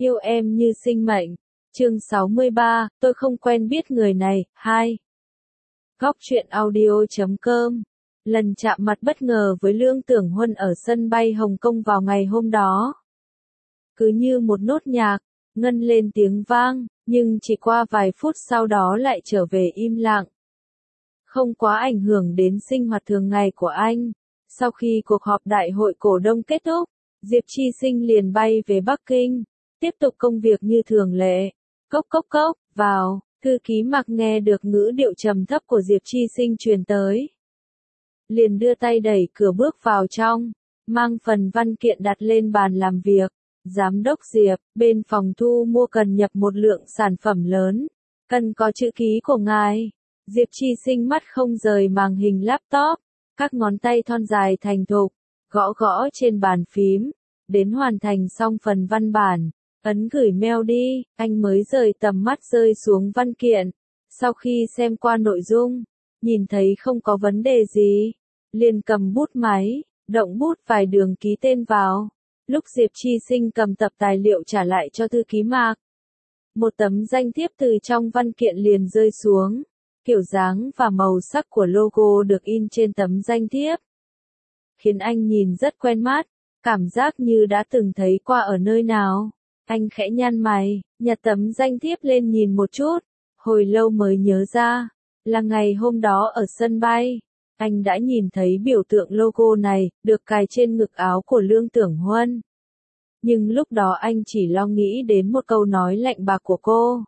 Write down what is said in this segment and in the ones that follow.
Yêu em như sinh mệnh. Chương 63, tôi không quen biết người này. 2. Góc truyện audio.com. Lần chạm mặt bất ngờ với Lương Tưởng Huân ở sân bay Hồng Kông vào ngày hôm đó. Cứ như một nốt nhạc, ngân lên tiếng vang, nhưng chỉ qua vài phút sau đó lại trở về im lặng. Không quá ảnh hưởng đến sinh hoạt thường ngày của anh. Sau khi cuộc họp đại hội cổ đông kết thúc, Diệp Chi Sinh liền bay về Bắc Kinh, tiếp tục công việc như thường lệ. Cốc cốc cốc, vào, thư ký Mạc nghe được ngữ điệu trầm thấp của Diệp Chi Sinh truyền tới. Liền đưa tay đẩy cửa bước vào trong, mang phần văn kiện đặt lên bàn làm việc. Giám đốc Diệp, bên phòng thu mua cần nhập một lượng sản phẩm lớn, cần có chữ ký của ngài. Diệp Chi Sinh mắt không rời màn hình laptop, các ngón tay thon dài thành thục, gõ gõ trên bàn phím, đến hoàn thành xong phần văn bản, ấn gửi mail đi, anh mới rời tầm mắt rơi xuống văn kiện. Sau khi xem qua nội dung, nhìn thấy không có vấn đề gì, liền cầm bút máy, động bút vài đường ký tên vào. Lúc Diệp Chi Sinh cầm tập tài liệu trả lại cho thư ký Mạc, một tấm danh thiếp từ trong văn kiện liền rơi xuống. Kiểu dáng và màu sắc của logo được in trên tấm danh thiếp, khiến anh nhìn rất quen mắt, cảm giác như đã từng thấy qua ở nơi nào. Anh khẽ nhăn mày, nhặt tấm danh thiếp lên nhìn một chút, hồi lâu mới nhớ ra, là ngày hôm đó ở sân bay, anh đã nhìn thấy biểu tượng logo này, được cài trên ngực áo của Lương Tưởng Huân. Nhưng lúc đó anh chỉ lo nghĩ đến một câu nói lạnh bạc của cô.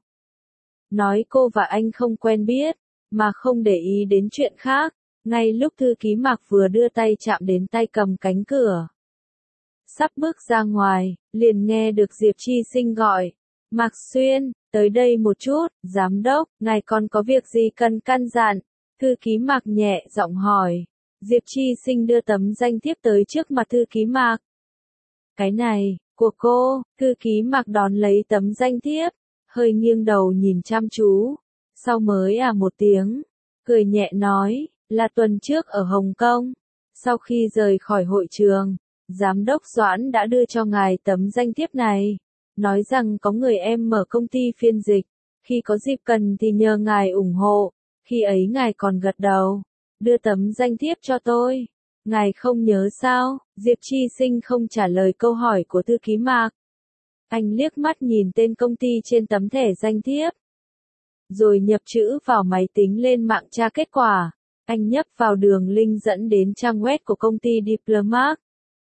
Nói cô và anh không quen biết, mà không để ý đến chuyện khác. Ngay lúc thư ký Mạc vừa đưa tay chạm đến tay cầm cánh cửa, sắp bước ra ngoài, liền nghe được Diệp Chi Sinh gọi. Mạc Xuyên, tới đây một chút. Giám đốc, ngài còn có việc gì cần căn dặn? Thư ký Mạc nhẹ giọng hỏi. Diệp Chi Sinh đưa tấm danh thiếp tới trước mặt thư ký Mạc. Cái này, của cô. Thư ký Mạc đón lấy tấm danh thiếp, hơi nghiêng đầu nhìn chăm chú. Sau mới một tiếng, cười nhẹ nói, là tuần trước ở Hồng Kông. Sau khi rời khỏi hội trường, Giám đốc Doãn đã đưa cho ngài tấm danh thiếp này, nói rằng có người em mở công ty phiên dịch, khi có dịp cần thì nhờ ngài ủng hộ. Khi ấy ngài còn gật đầu, đưa tấm danh thiếp cho tôi. Ngài không nhớ sao? Diệp Chi Sinh không trả lời câu hỏi của thư ký Mạc. Anh liếc mắt nhìn tên công ty trên tấm thẻ danh thiếp, rồi nhập chữ vào máy tính lên mạng tra kết quả. Anh nhấp vào đường link dẫn đến trang web của công ty Diplomat.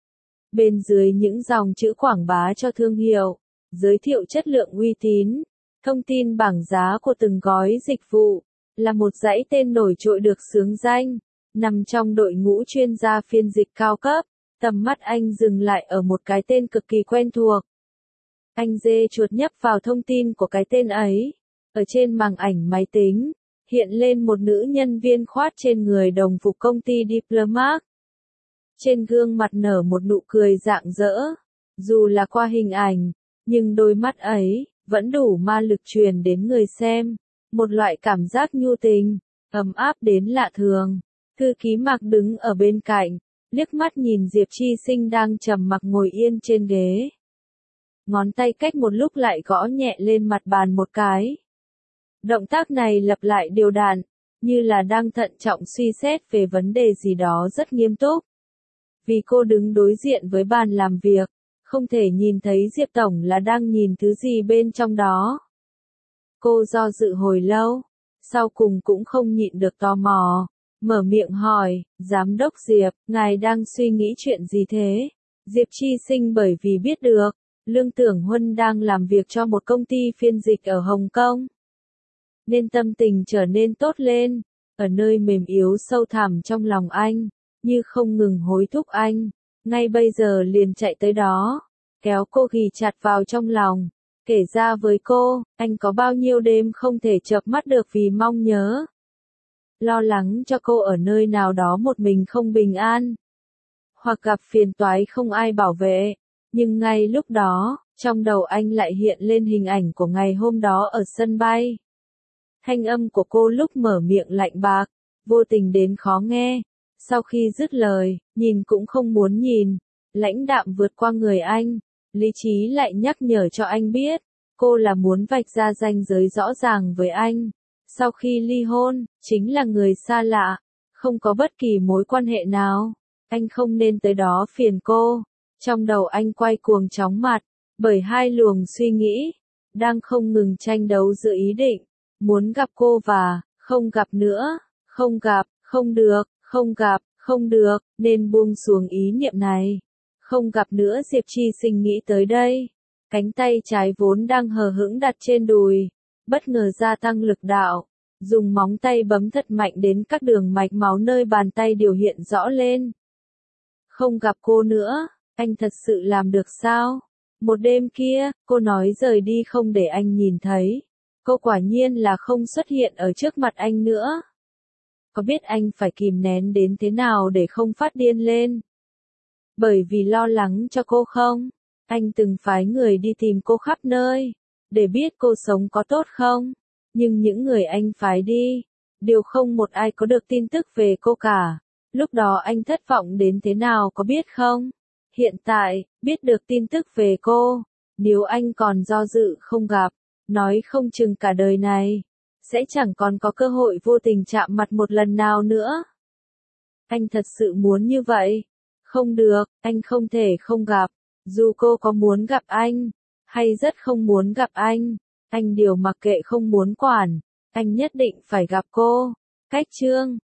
Bên dưới những dòng chữ quảng bá cho thương hiệu, giới thiệu chất lượng uy tín, thông tin bảng giá của từng gói dịch vụ, là một dãy tên nổi trội được xướng danh, nằm trong đội ngũ chuyên gia phiên dịch cao cấp. Tầm mắt anh dừng lại ở một cái tên cực kỳ quen thuộc. Anh dê chuột nhấp vào thông tin của cái tên ấy. Ở trên màn ảnh máy tính, hiện lên một nữ nhân viên khoác trên người đồng phục công ty Diplomat. Trên gương mặt nở một nụ cười rạng rỡ. Dù là qua hình ảnh, nhưng đôi mắt ấy vẫn đủ ma lực truyền đến người xem một loại cảm giác nhu tình, ấm áp đến lạ thường. Thư ký Mạc đứng ở bên cạnh, liếc mắt nhìn Diệp Chi Sinh đang trầm mặc ngồi yên trên ghế. Ngón tay cách một lúc lại gõ nhẹ lên mặt bàn một cái. Động tác này lặp lại đều đặn, như là đang thận trọng suy xét về vấn đề gì đó rất nghiêm túc. Vì cô đứng đối diện với bàn làm việc, không thể nhìn thấy Diệp Tổng là đang nhìn thứ gì bên trong đó. Cô do dự hồi lâu, sau cùng cũng không nhịn được tò mò, mở miệng hỏi, Giám đốc Diệp, ngài đang suy nghĩ chuyện gì thế? Diệp Chi Sinh bởi vì biết được, Lương Tưởng Huân đang làm việc cho một công ty phiên dịch ở Hồng Kông, nên tâm tình trở nên tốt lên. Ở nơi mềm yếu sâu thẳm trong lòng anh, như không ngừng hối thúc anh, ngay bây giờ liền chạy tới đó, kéo cô ghì chặt vào trong lòng, kể ra với cô, anh có bao nhiêu đêm không thể chợp mắt được vì mong nhớ. Lo lắng cho cô ở nơi nào đó một mình không bình an, hoặc gặp phiền toái không ai bảo vệ. Nhưng ngay lúc đó, trong đầu anh lại hiện lên hình ảnh của ngày hôm đó ở sân bay. Thanh âm của cô lúc mở miệng lạnh bạc, vô tình đến khó nghe. Sau khi dứt lời, nhìn cũng không muốn nhìn, lãnh đạm vượt qua người anh, lý trí lại nhắc nhở cho anh biết, cô là muốn vạch ra ranh giới rõ ràng với anh. Sau khi ly hôn, chính là người xa lạ, không có bất kỳ mối quan hệ nào. Anh không nên tới đó phiền cô. Trong đầu anh quay cuồng chóng mặt, bởi hai luồng suy nghĩ, đang không ngừng tranh đấu giữa ý định, muốn gặp cô và, không gặp nữa, không gặp, không được, không gặp, không được, nên buông xuống ý niệm này. Không gặp nữa Diệp Chi Sinh nghĩ tới đây. Cánh tay trái vốn đang hờ hững đặt trên đùi, bất ngờ gia tăng lực đạo, dùng móng tay bấm thật mạnh đến các đường mạch máu nơi bàn tay đều hiện rõ lên. Không gặp cô nữa, anh thật sự làm được sao? Một đêm kia, cô nói rời đi không để anh nhìn thấy. Cô quả nhiên là không xuất hiện ở trước mặt anh nữa. Có biết anh phải kìm nén đến thế nào để không phát điên lên? Bởi vì lo lắng cho cô không? Anh từng phái người đi tìm cô khắp nơi, để biết cô sống có tốt không? Nhưng những người anh phái đi, đều không một ai có được tin tức về cô cả. Lúc đó anh thất vọng đến thế nào có biết không? Hiện tại, biết được tin tức về cô, nếu anh còn do dự không gặp, nói không chừng cả đời này, sẽ chẳng còn có cơ hội vô tình chạm mặt một lần nào nữa. Anh thật sự muốn như vậy. Không được, anh không thể không gặp. Dù cô có muốn gặp anh, hay rất không muốn gặp anh đều mặc kệ không muốn quản. Anh nhất định phải gặp cô. Cách chương